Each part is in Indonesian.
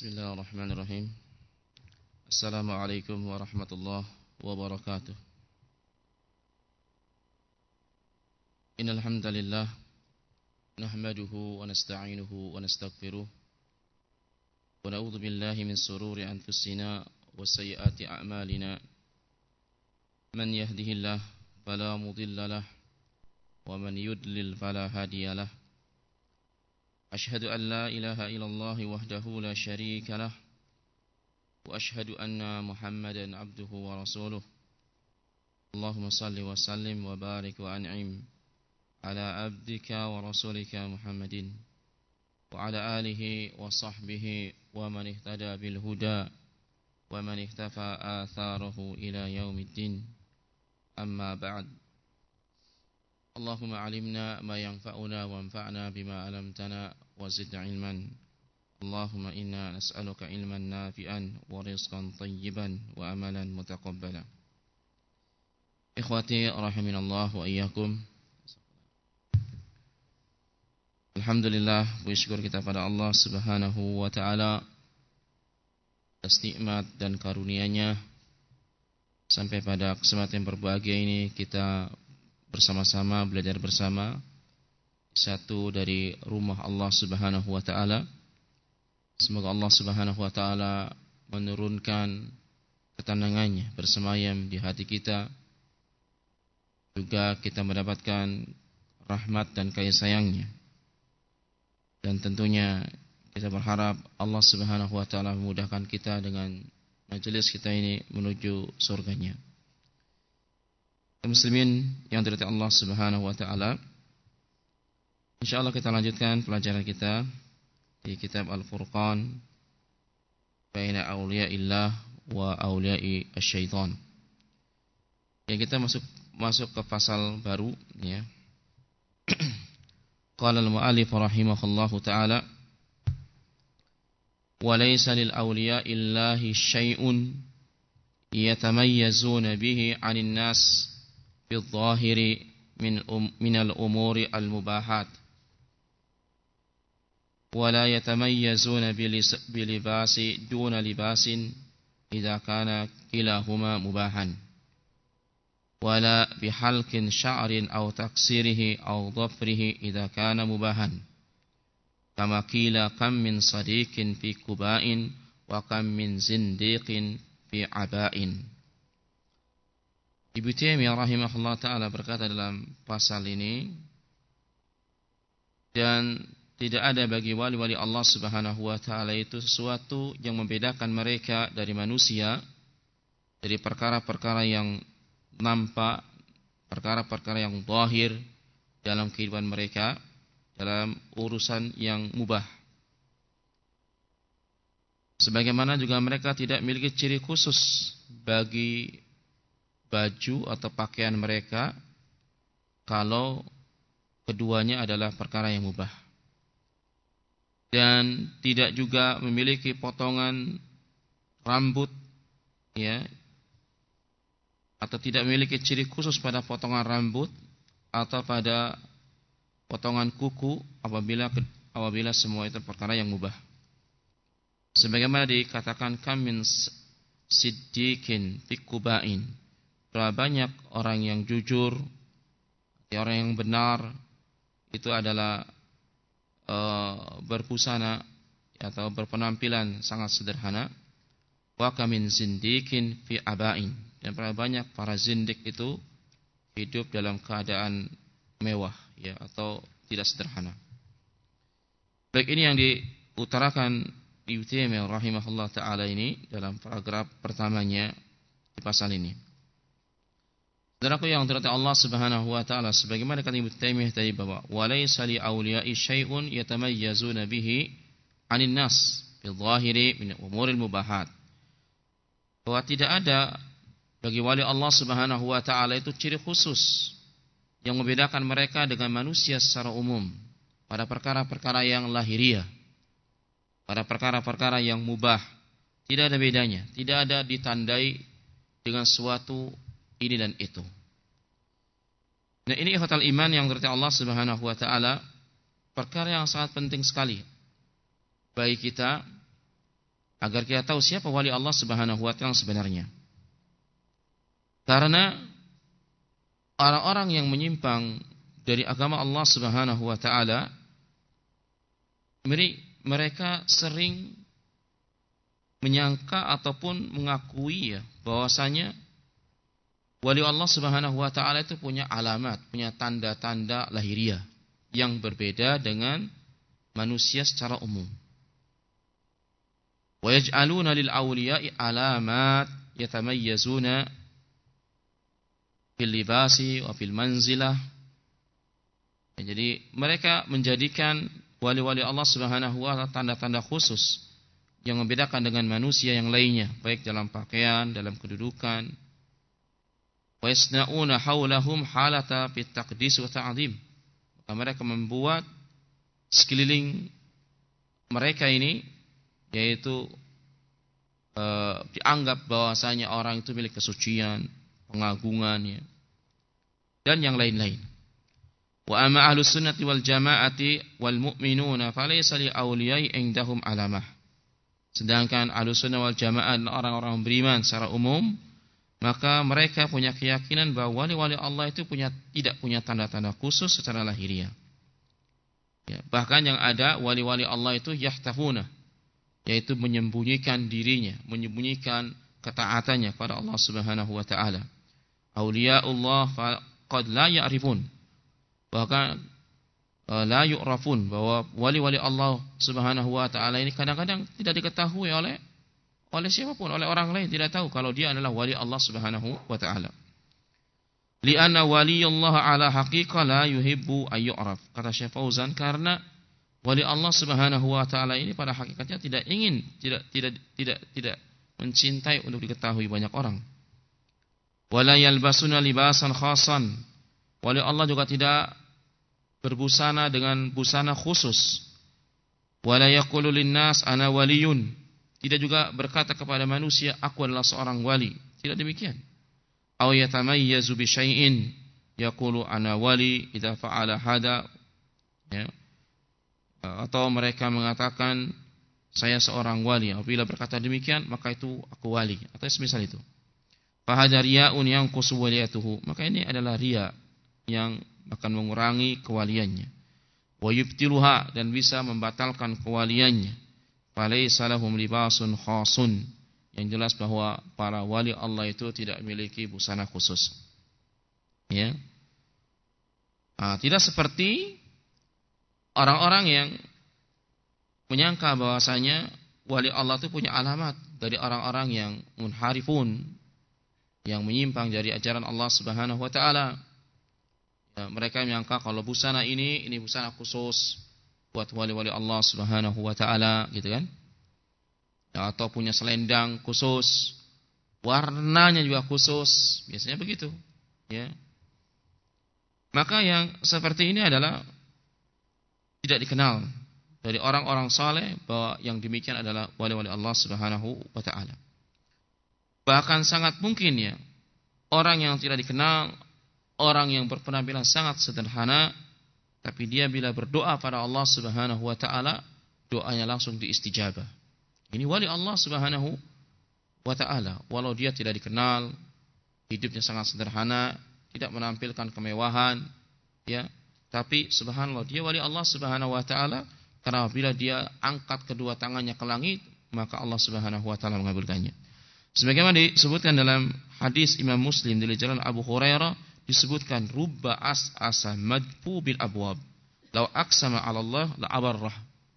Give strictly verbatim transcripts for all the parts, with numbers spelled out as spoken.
Bismillahirrahmanirrahim. Assalamualaikum warahmatullahi wabarakatuh. Innal hamdalillah nahmaduhu wa nasta'inuhu wa nastaghfiruh wa na'udzu billahi min sururi anfusina wa sayyiati a'malina. Man yahdihillahu fala mudilla lahu wa man yudlil fala hadiyalah. Ashhadu an la ilaha illallah wahdahu la syarika lah wa ashhadu anna Muhammadan abduhu wa rasuluh. Allahumma salli wa sallim wa barik wa an'im ala abdika wa rasulika Muhammadin wa ala alihi wa sahbihi wa man ihtada bil huda wa man ihtafa atharahu ila yaumiddin. Amma ba'd. Allahumma alimna ma yanfa'una wa anfa'na bima 'allamtana wa zidna ilman. Allahumma inna nas'aluka ilman nafi'an wa rizqan tayyiban wa amalan mutaqabbala. Ikhwati rahiminallah wa iyyakum. Alhamdulillah, bersyukur kita pada Allah Subhanahu wa taala atas nikmat dan karunia-Nya sampai pada kesempatan yang berbahagia ini kita bersama-sama belajar bersama satu dari rumah Allah Subhanahu wa taala. Semoga Allah Subhanahu wa taala menurunkan ketenangannya bersemayam di hati kita, juga kita mendapatkan rahmat dan kasih sayangnya. Dan tentunya kita berharap Allah Subhanahu wa taala memudahkan kita dengan majelis kita ini menuju surganya. Muslimin yang dirahmati Allah Subhanahu wa taala, insyaallah kita lanjutkan pelajaran kita di kitab Al-Furqan baina auliya'illah wa auliya'i asyaitan. Ya, kita masuk masuk ke pasal baru ya. Qala al-mu'allif rahimahullahu taala, wa laysa lil auliya'illahi syai'un yatamayyazuna bihi 'anil nas بالظاهر من من الأمور المباحات ولا يتميزون بلباس دون لباس إذا كان كلاهما مباحا ولا بحلق شعر أو تقصيره أو ظفره إذا كان مباحا كما قيل كم من صديق في كباء وكم من زنديق في عباء. Ibnu Taimiyah rahimahullah ta'ala berkata dalam pasal ini, dan tidak ada bagi wali-wali Allah Subhanahu wa ta'ala itu sesuatu yang membedakan mereka dari manusia, dari perkara-perkara yang nampak, perkara-perkara yang zahir dalam kehidupan mereka, dalam urusan yang mubah. Sebagaimana juga mereka tidak memiliki ciri khusus bagi baju atau pakaian mereka kalau keduanya adalah perkara yang mubah, dan tidak juga memiliki potongan rambut ya, atau tidak memiliki ciri khusus pada potongan rambut atau pada potongan kuku apabila apabila semua itu perkara yang mubah. Sebagaimana dikatakan kamin siddiqin fi kubain, berapa banyak orang yang jujur, orang yang benar itu adalah e, berbusana atau berpenampilan sangat sederhana. Wa kamin zindikin fi abain, dan berapa banyak para zindik itu hidup dalam keadaan mewah ya, atau tidak sederhana. Baik, ini yang diutarakan Ibnu Taimiyah rahimahullah taala ini dalam paragraf pertamanya di pasal ini. Saudaraku yang dirahmati Allah Subhanahu wa taala, sebagaimana kata Ibnu Taimiyah tadi bahwa walaysa li auliya'i syai'un yatamayyazuna bihi 'anil nas bil zahiri min umuril mubahat. Bahwa tidak ada bagi wali Allah Subhanahu wa taala itu ciri khusus yang membedakan mereka dengan manusia secara umum pada perkara-perkara yang lahiriah, pada perkara-perkara yang mubah. Tidak ada bedanya, tidak ada ditandai dengan suatu ini dan itu. Nah, ini ikhwatal iman yang dirahmati Allah Subhanahu wa taala, perkara yang sangat penting sekali bagi kita agar kita tahu siapa wali Allah Subhanahu wa taala sebenarnya. Karena orang-orang yang menyimpang dari agama Allah Subhanahu wa taala, mereka sering menyangka ataupun mengakui ya bahwasanya wali Allah Subhanahu wa taala itu punya alamat, punya tanda-tanda lahiriah yang berbeda dengan manusia secara umum. Wa yaj'aluna lil awliya'i alamat yatamayyazuna fil libasi wa fil manzilah. Ya, jadi mereka menjadikan wali-wali Allah Subhanahu wa taala tanda-tanda khusus yang membedakan dengan manusia yang lainnya, baik dalam pakaian, dalam kedudukan. Wa yasna'una haulahum halata fit taqdis wa ta'zim. Maka mereka membuat sekeliling mereka ini yaitu e, dianggap bahwasanya orang itu milik kesucian, pengagungan ya, dan yang lain-lain. Wa amma ahlus sunnati wal jamaati wal mu'minuna falaysa li awliyai indahum alamah. Sedangkan ahlus sunnah wal jamaah orang-orang beriman secara umum, maka mereka punya keyakinan bahwa wali-wali Allah itu punya tidak punya tanda-tanda khusus secara lahiriah. Ya, bahkan yang ada wali-wali Allah itu yahtafuna, yaitu menyembunyikan dirinya, menyembunyikan ketaatannya kepada Allah Subhanahu wa taala. Auliyaullah faqad la ya'rifun, bahkan la yu'rafun, bahwa wali-wali Allah Subhanahu wa taala ini kadang-kadang tidak diketahui oleh oleh siapapun, oleh orang lain tidak tahu kalau dia adalah wali Allah Subhanahu wa taala. Li'anna waliyullah ala haqiqah la yuhibbu ayyu'raf. Kata Syekh Fauzan, karena wali Allah Subhanahu wa taala ini pada hakikatnya tidak ingin, tidak tidak tidak tidak mencintai untuk diketahui banyak orang. Wala yalbasuna libasan khasan. Wali Allah juga tidak berbusana dengan busana khusus. Wala yaqulu linnas ana waliyun. Tidak juga berkata kepada manusia aku adalah seorang wali. Tidak demikian. Aw yatamayyazu bi syai'in yaqulu ana wali idza fa'ala hada, ya. Atau mereka mengatakan saya seorang wali, apabila berkata demikian maka itu aku wali, atau semisal itu. Fa hadza riya'un yanqusu waliyatuhu, maka ini adalah riya yang akan mengurangi kewaliannya. Wa yubtiluha, dan bisa membatalkan kewaliannya. Falaysa lahum libasun khasun, yang jelas bahwa para wali Allah itu tidak memiliki busana khusus. Ya. Nah, tidak seperti orang-orang yang menyangka bahwasanya wali Allah itu punya alamat dari orang-orang yang munharifun, yang menyimpang dari ajaran Allah Subhanahu wa taala. Ya, mereka menyangka kalau busana ini ini busana khusus buat wali-wali Allah Subhanahu wa taala, gitu kan? Ya, atau punya selendang khusus, warnanya juga khusus, biasanya begitu, ya. Maka yang seperti ini adalah tidak dikenal dari orang-orang saleh bahwa yang demikian adalah wali-wali Allah Subhanahu wa taala. Bahkan sangat mungkin ya, orang yang tidak dikenal, orang yang berpenampilan sangat sederhana, tapi dia bila berdoa pada Allah Subhanahu wa taala, doanya langsung diistijabah. Ini wali Allah Subhanahu wa taala, walau dia tidak dikenal, hidupnya sangat sederhana, tidak menampilkan kemewahan, ya, tapi subhanallah dia wali Allah Subhanahu wa taala, karena bila dia angkat kedua tangannya ke langit, maka Allah Subhanahu wa taala mengabulkannya. Sebagaimana disebutkan dalam hadis Imam Muslim dari jalan Abu Hurairah, disebutkan rubba as'asa madfu bil abwab law aqsama 'ala Allah la abarrah.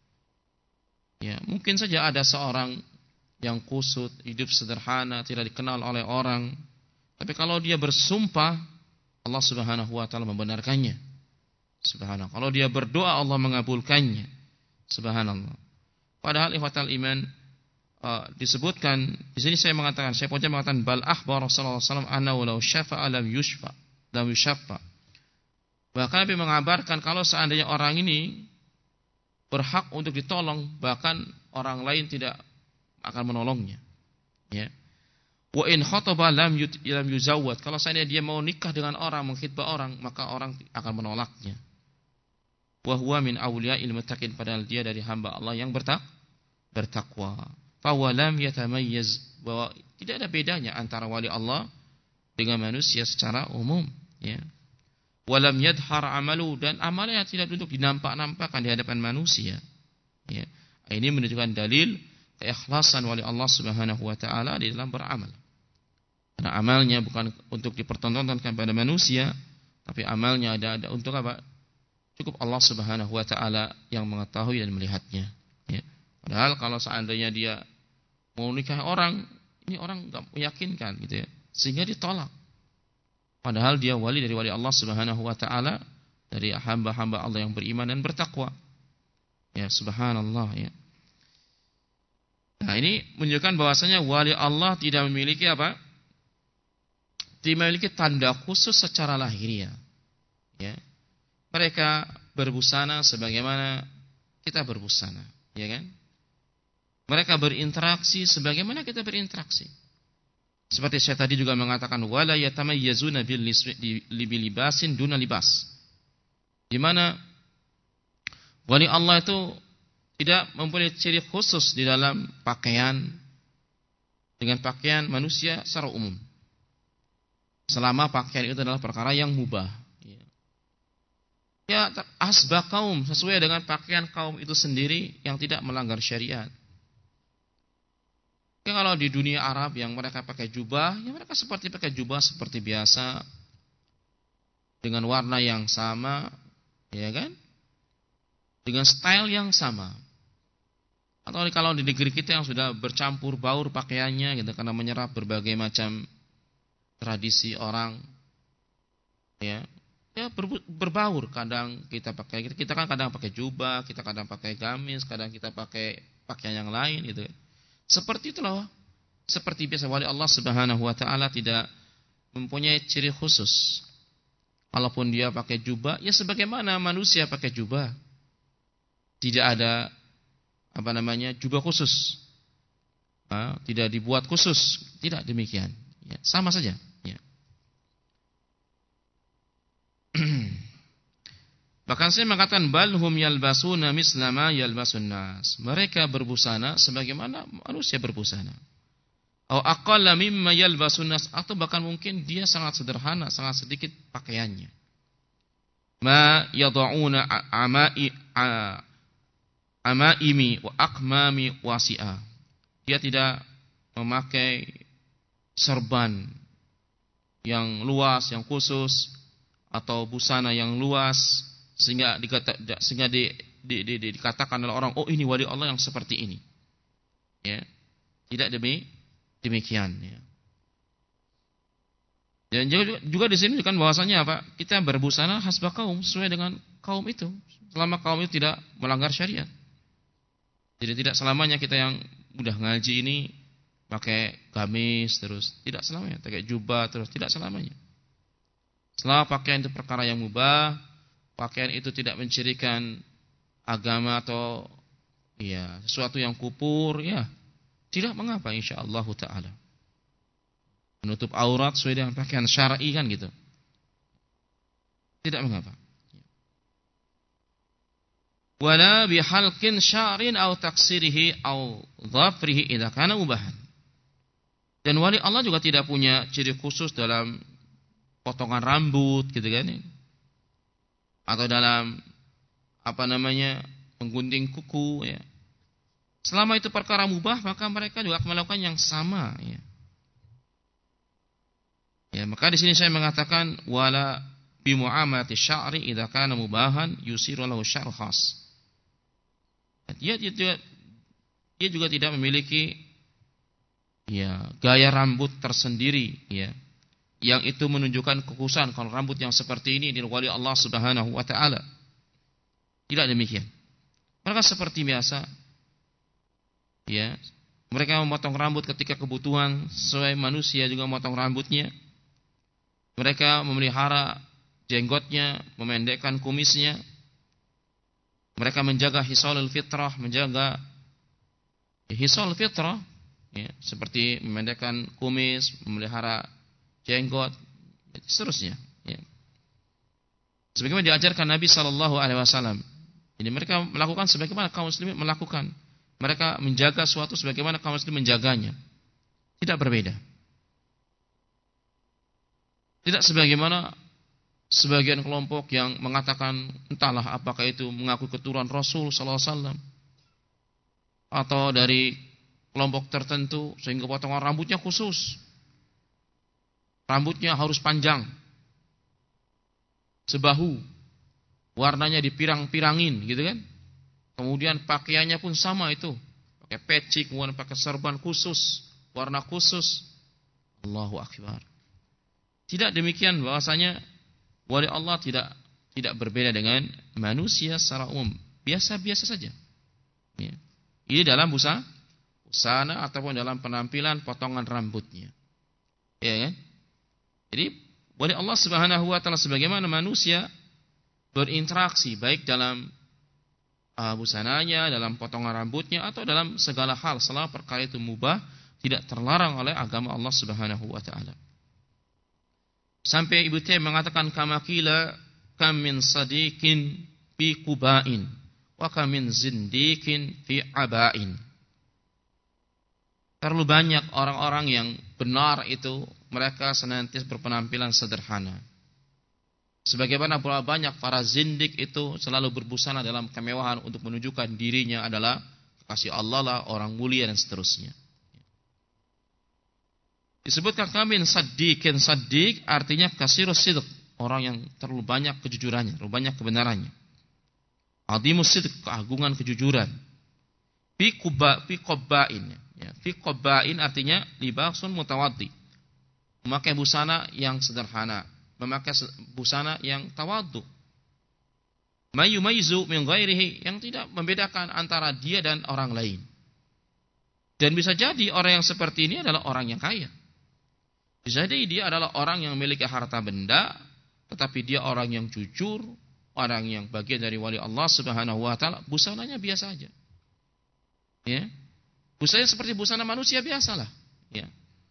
Ya, mungkin saja ada seorang yang kusut, hidup sederhana, tidak dikenal oleh orang, tapi kalau dia bersumpah, Allah Subhanahu wa taala membenarkannya. Subhanallah. Kalau dia berdoa, Allah mengabulkannya. Subhanallah. Padahal ikhwatal iman, uh, disebutkan di sini saya mengatakan, saya pun mengatakan bal akhbar Rasulullah sallallahu alaihi wasallam anna law syafa'a lam yushfa, lam yushaffa. Bahkan Nabi mengabarkan kalau seandainya orang ini berhak untuk ditolong, bahkan orang lain tidak akan menolongnya. Ya. Wa in khataba lam lam yuzawwad. Kalau seandainya dia mau nikah dengan orang, mengkhitbah orang, maka orang akan menolaknya. Wa huwa min awliya'il muttaqin, padahal dia dari hamba Allah yang bertak bertakwa. fawalam yatamayyaz, bahwa tidak ada bedanya antara wali Allah dengan manusia secara umum, ya. Walam yadhar amalu, dan amalnya tidak duduk dinampak-nampakkan di hadapan manusia, ya. Ini menunjukkan dalil keikhlasan wali Allah Subhanahu wa taala di dalam beramal. Karena amalnya bukan untuk dipertontonkan pada manusia, tapi amalnya ada ada untuk apa? Cukup Allah Subhanahu wa taala yang mengetahui dan melihatnya, ya. Padahal kalau seandainya dia mau nikah orang, ini orang enggak meyakinkan gitu ya, sehingga ditolak. Padahal dia wali dari wali Allah Subhanahu wa taala, dari hamba-hamba Allah yang beriman dan bertakwa. Ya, subhanallah, ya. Nah, ini menunjukkan bahwasanya wali Allah tidak memiliki apa? Tidak memiliki tanda khusus secara lahiriah. Ya. Mereka berbusana sebagaimana kita berbusana, ya kan? Mereka berinteraksi sebagaimana kita berinteraksi. Seperti saya tadi juga mengatakan, wala yatamayyazuna bil libasin duna libas. Di mana wali Allah itu tidak mempunyai ciri khusus di dalam pakaian dengan pakaian manusia secara umum, selama pakaian itu adalah perkara yang mubah. Ya, asbah kaum, sesuai dengan pakaian kaum itu sendiri yang tidak melanggar syariat. Ya, kalau di dunia Arab yang mereka pakai jubah, ya mereka seperti pakai jubah seperti biasa, dengan warna yang sama, ya kan? Dengan style yang sama. Atau kalau di negeri kita yang sudah bercampur baur pakaiannya gitu, karena menyerap berbagai macam tradisi orang, ya, ya berbaur. Kadang kita pakai, kita kan kadang pakai jubah, kita kadang pakai gamis, kadang kita pakai pakaian yang lain gitu. Seperti itulah, seperti biasa wali Allah Subhanahu wa taala tidak mempunyai ciri khusus. Walaupun dia pakai jubah, ya sebagaimana manusia pakai jubah. Tidak ada apa namanya jubah khusus, nah, tidak dibuat khusus, tidak demikian, ya, sama saja, ya. Bahkan saya mengatakan balhum yalbasuna mislama yalbasun nas, mereka berbusana sebagaimana manusia berbusana. Atau aqalla mimma yalbasun nas, atau bahkan mungkin dia sangat sederhana, sangat sedikit pakaiannya. Ma yad'una amai amaimi wa akmami wasi'a. Dia tidak memakai serban yang luas, yang khusus, atau busana yang luas sehingga dikata, sehingga di, di, di, di, dikatakan oleh orang, oh ini wali Allah yang seperti ini. Ya. Tidak demi demikian, ya. Dan juga, juga di sini kan bahwasanya apa? Kita berbusana hasbah kaum, sesuai dengan kaum itu. Selama kaum itu tidak melanggar syariat. Jadi tidak selamanya kita yang udah ngaji ini pakai gamis terus, tidak selamanya, pakai jubah terus, tidak selamanya. Selama pakaian itu perkara yang mubah, pakaian itu tidak mencirikan agama atau ya sesuatu yang kupur, ya tidak mengapa insyaallah taala. Menutup aurat sesuai dengan pakaian syar'i kan gitu. Tidak mengapa. Wala bihalqin sya'rin aw taksirihi aw dhafrihi idza kana mubahan. Dan wali Allah juga tidak punya ciri khusus dalam potongan rambut gitu kan, atau dalam apa namanya menggunting kuku, ya. Selama itu perkara mubah, maka mereka juga akan melakukan yang sama, ya. Ya, maka di sini saya mengatakan wala bi muamalati sya'ri idza kana mubahan yusiru lahu sya'ru khas. Dia, dia, dia, dia juga tidak memiliki ya gaya rambut tersendiri, ya, yang itu menunjukkan kekhususan kalau rambut yang seperti ini dari wali Allah Subhanahu wa taala. Tidak demikian. Mereka seperti biasa, ya. Mereka memotong rambut ketika kebutuhan, sesuai manusia juga memotong rambutnya. Mereka memelihara jenggotnya, memendekkan kumisnya. Mereka menjaga hisalul fitrah, menjaga hisal fitrah, ya, seperti memendekkan kumis, memelihara jenggot, dan seterusnya, ya. Sebagaimana diajarkan Nabi sallallahu alaihi wasallam. Jadi mereka melakukan sebagaimana kaum muslimin melakukan. mereka menjaga suatu sebagaimana kaum muslim menjaganya. Tidak berbeda. Tidak sebagaimana sebagian kelompok yang mengatakan entahlah apakah itu mengaku keturunan Rasul sallallahu alaihi wasallam atau dari kelompok tertentu sehingga potongan rambutnya khusus. Rambutnya harus panjang, sebahu, warnanya dipirang-pirangin, gitu kan? Kemudian pakaiannya pun sama itu, pakai peci, kemudian pakai serban khusus, warna khusus. Allahu akbar. Tidak demikian bahwasanya wali Allah tidak tidak berbeda dengan manusia secara umum, biasa-biasa saja. Ya. Ini dalam busa, busana ataupun dalam penampilan potongan rambutnya. Ya kan? Jadi wali Allah Subhanahu wa taala sebagaimana manusia berinteraksi baik dalam uh, busananya, dalam potongan rambutnya atau dalam segala hal selama perkara itu mubah, tidak terlarang oleh agama Allah Subhanahu wa taala. Sampai Ibnu Taimiyah mengatakan kama qila kam min sadiqin fi qubain wa kam min zindiqin fi abain. Terlalu banyak orang-orang yang benar itu mereka senantiasa berpenampilan sederhana. Sebagaimana pula banyak para zindik itu selalu berbusana dalam kemewahan untuk menunjukkan dirinya adalah kekasih Allah lah, orang mulia dan seterusnya. Disebutkan kami saddiqin, saddiq artinya kasirus sidq, orang yang terlalu banyak kejujurannya, terlalu banyak kebenarannya. Adimus sidq, keagungan kejujuran. Fi quba, fi qabbain. Ya, fi qabbain artinya libasun mutawaddi. Memakai busana yang sederhana, memakai busana yang tawadhu. Mayumayzu min ghairihi, yang tidak membedakan antara dia dan orang lain. Dan bisa jadi orang yang seperti ini adalah orang yang kaya. Bisa jadi dia adalah orang yang memiliki harta benda, tetapi dia orang yang jujur, orang yang bagian dari wali Allah Subhanahu wa taala, busananya biasa aja. Ya. Busana seperti busana manusia biasalah, ya.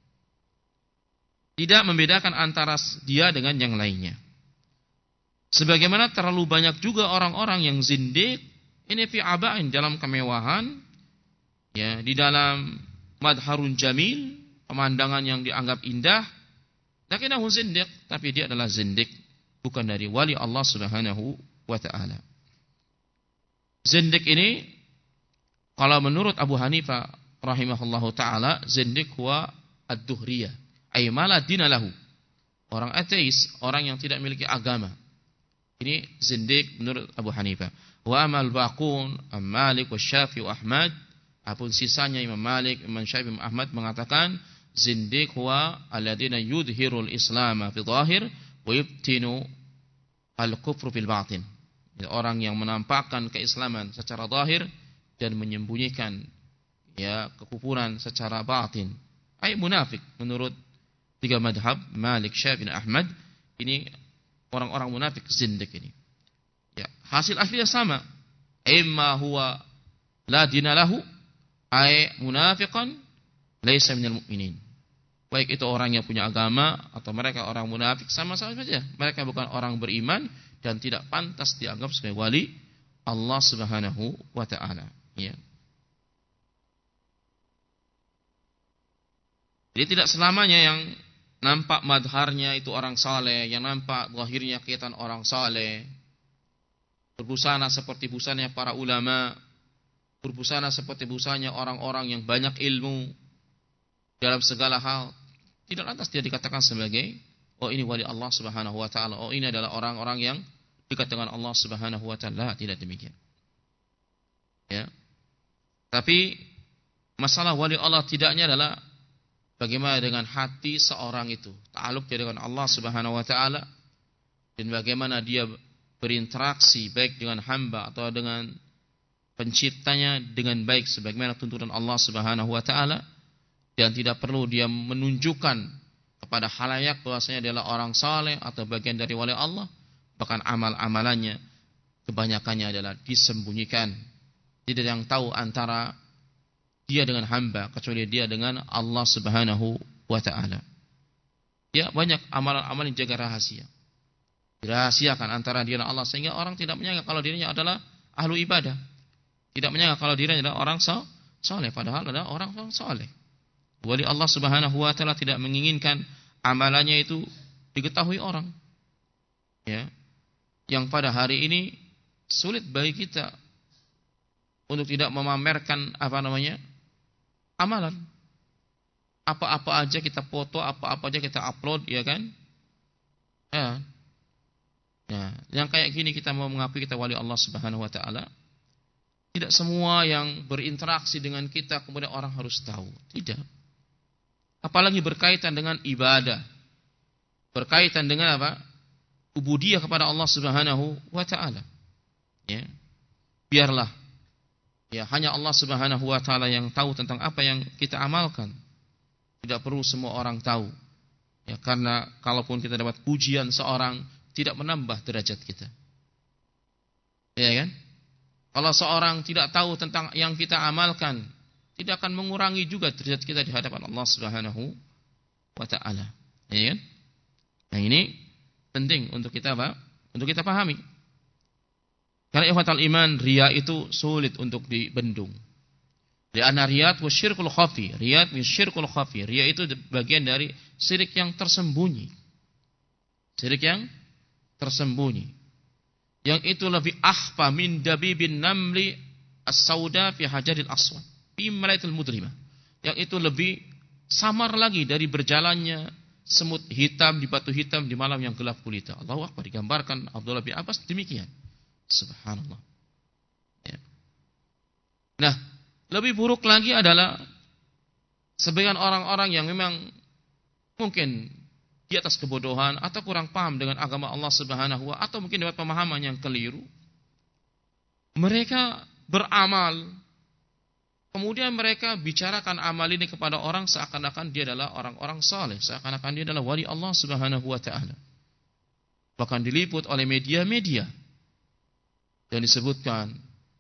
Tidak membedakan antara dia dengan yang lainnya. Sebagaimana terlalu banyak juga orang-orang yang zindik, ini fi aba'in, dalam kemewahan, ya, di dalam madharun jamil, pemandangan yang dianggap indah, lakinnahu zindik, tapi dia adalah zindik, bukan dari wali Allah Subhanahu wa taala. Zindik ini kalau menurut Abu Hanifah rahimahullahu taala, zindik huwa ad-duhriyah, ay mala dina lahu. Orang ateis, orang yang tidak memiliki agama. Ini zindik menurut Abu Hanifah. Wa amal baqun, Malik wa Syafi'i wa Ahmad, apun sisanya Imam Malik, Imam Syafi'i, Imam Ahmad mengatakan zindik huwa alladziina yudhirul Islam fi dhahir wa yubtinu al-kufru fil batin. Orang yang menampakkan keislaman secara zahir dan menyembunyikan ya kekufuran secara batin. Ai munafik menurut tiga madhab Malik, Syafi'i, Ahmad. Ini orang-orang munafik zindik ini. Ya, hasil akhirnya sama. Imma huwa la dina lahu ay munafiqan laysa minal mu'minin. Baik itu orang yang punya agama atau mereka orang munafik, sama-sama saja. Mereka bukan orang beriman dan tidak pantas dianggap sebagai wali Allah Subhanahu wa taala, ya. Jadi tidak selamanya yang nampak madharnya itu orang saleh, yang nampak zahirnya kelihatan orang saleh, berbusana seperti busana para ulama, berbusana seperti busana orang-orang yang banyak ilmu dalam segala hal, tidak lantas dia dikatakan sebagai oh ini wali Allah Subhanahu wa taala, oh ini adalah orang-orang yang dekat dengan Allah Subhanahu wa taala. Tidak demikian. Ya. Tapi masalah wali Allah tidaknya adalah bagaimana dengan hati seorang itu, ta'alluq dia dengan Allah Subhanahu wa taala, dan bagaimana dia berinteraksi baik dengan hamba atau dengan penciptanya dengan baik sebagaimana tuntunan Allah Subhanahu wa taala, dan tidak perlu dia menunjukkan kepada khalayak bahwasanya dia adalah orang saleh atau bagian dari wali Allah. Bahkan amal-amalannya kebanyakannya adalah disembunyikan. Tidak ada yang tahu antara dia dengan hamba kecuali dia dengan Allah Subhanahu wa taala. Ya, banyak amalan-amalan yang jaga rahasia. Dirahasiakan antara dia dan Allah sehingga orang tidak menyangka kalau dirinya adalah ahlu ibadah. Tidak menyangka kalau dirinya adalah orang soleh, padahal adalah orang-orang soleh. Wali Allah Subhanahu wa taala tidak menginginkan amalannya itu diketahui orang. Ya. Yang pada hari ini sulit bagi kita untuk tidak memamerkan apa namanya? Amalan. Apa-apa aja kita foto, apa-apa aja kita upload, ya kan? Ya. Ya, yang kayak gini kita mau mengakui kita wali Allah Subhanahu wa taala. Tidak semua yang berinteraksi dengan kita kemudian orang harus tahu. Tidak. Apalagi berkaitan dengan ibadah. Berkaitan dengan apa? Ubudiyah kepada Allah Subhanahu wa taala. Ya. Biarlah ya hanya Allah Subhanahu wa taala yang tahu tentang apa yang kita amalkan. Tidak perlu semua orang tahu. Ya, karena kalaupun kita dapat pujian seorang tidak menambah derajat kita. Ya kan? Kalau seorang tidak tahu tentang yang kita amalkan, tidak akan mengurangi juga derajat kita di hadapan Allah Subhanahu wa taala. Ya kan? Nah, ini penting untuk kita apa? Untuk kita pahami. Karena ikhwatal iman, riya itu sulit untuk dibendung. Li'anna riyat wa syirkul khafi. Riyat wa syirkul khafi. Riya itu bagian dari syirik yang tersembunyi. Syirik yang tersembunyi. Yang itu lebih akhfa min dabibin namli as-sauda fi hajaril aswad. Fi malaitul mudrimah. Yang itu lebih samar lagi dari berjalannya semut hitam di batu hitam di malam yang gelap gulita. Allahu Akbar, digambarkan Abdullah bin Abbas demikian. Subhanallah. Ya. Nah, lebih buruk lagi adalah sebagian orang-orang yang memang mungkin di atas kebodohan atau kurang paham dengan agama Allah Subhanahu wa taala atau mungkin dapat pemahaman yang keliru. Mereka beramal, kemudian mereka bicarakan amal ini kepada orang seakan-akan dia adalah orang-orang saleh, seakan-akan dia adalah wali Allah Subhanahu wa taala. Bahkan diliput oleh media-media dan disebutkan,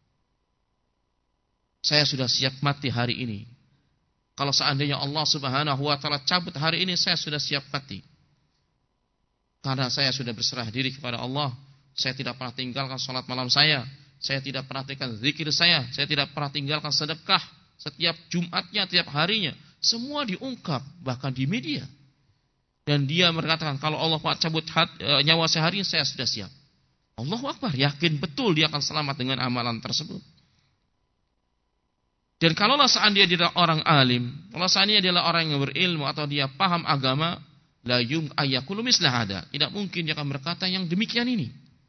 saya sudah siap mati hari ini. Kalau seandainya Allah Subhanahu wa taala cabut hari ini, saya sudah siap mati. Karena saya sudah berserah diri kepada Allah. Saya tidak pernah tinggalkan salat malam saya. Saya tidak pernah tinggalkan zikir saya. Saya tidak pernah tinggalkan sedekah. Setiap Jumatnya, tiap harinya. Semua diungkap, bahkan di media. Dan dia mengatakan, kalau Allah cabut hat, e, nyawa saya hari ini, saya sudah siap. Allahu Akbar, yakin betul dia akan selamat dengan amalan tersebut. Dan kalaulah seandainya dia adalah orang alim, kalau seandainya dia adalah orang yang berilmu atau dia paham agama, la yum ayakulu mislah hada. Tidak mungkin dia akan berkata yang demikian ini.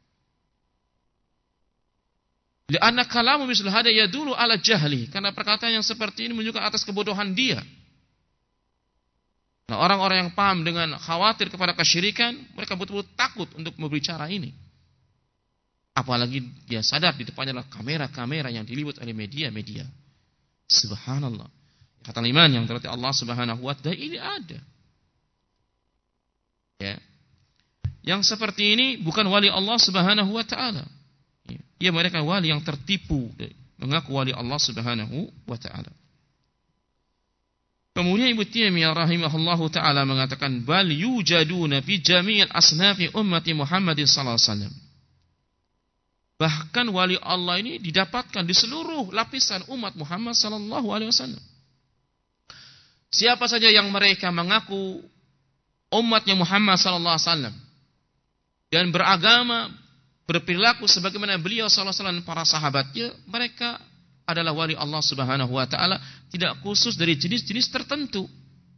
Li'anna kalamu mislah hada yadulu ala jahli. Karena perkataan yang seperti ini menunjukkan atas kebodohan dia. Nah, orang-orang yang paham dengan khawatir kepada kesyirikan, mereka betul-betul takut untuk berbicara ini. Apalagi dia sadar di depannya adalah kamera-kamera yang diliput oleh media-media. Subhanallah. Kata iman yang terhati Allah Subhanahu wa taala ini ada. Ya. Yang seperti ini bukan wali Allah Subhanahu wa taala. Ya, dia mereka wali yang tertipu mengaku wali Allah Subhanahu wa taala. Kemudian Ibnu Taimiyah rahimahullahu taala mengatakan bal yujaduna fi jami'il asnafi ummati Muhammadin sallallahu alaihi wasallam. Bahkan wali Allah ini didapatkan di seluruh lapisan umat Muhammad sallallahu alaihi wasallam. Siapa saja yang mereka mengaku umatnya Muhammad sallallahu alaihi wasallam dan beragama, berperilaku sebagaimana beliau sallallahu alaihi wasallam para sahabatnya, mereka adalah wali Allah Subhanahu wa taala, tidak khusus dari jenis-jenis tertentu.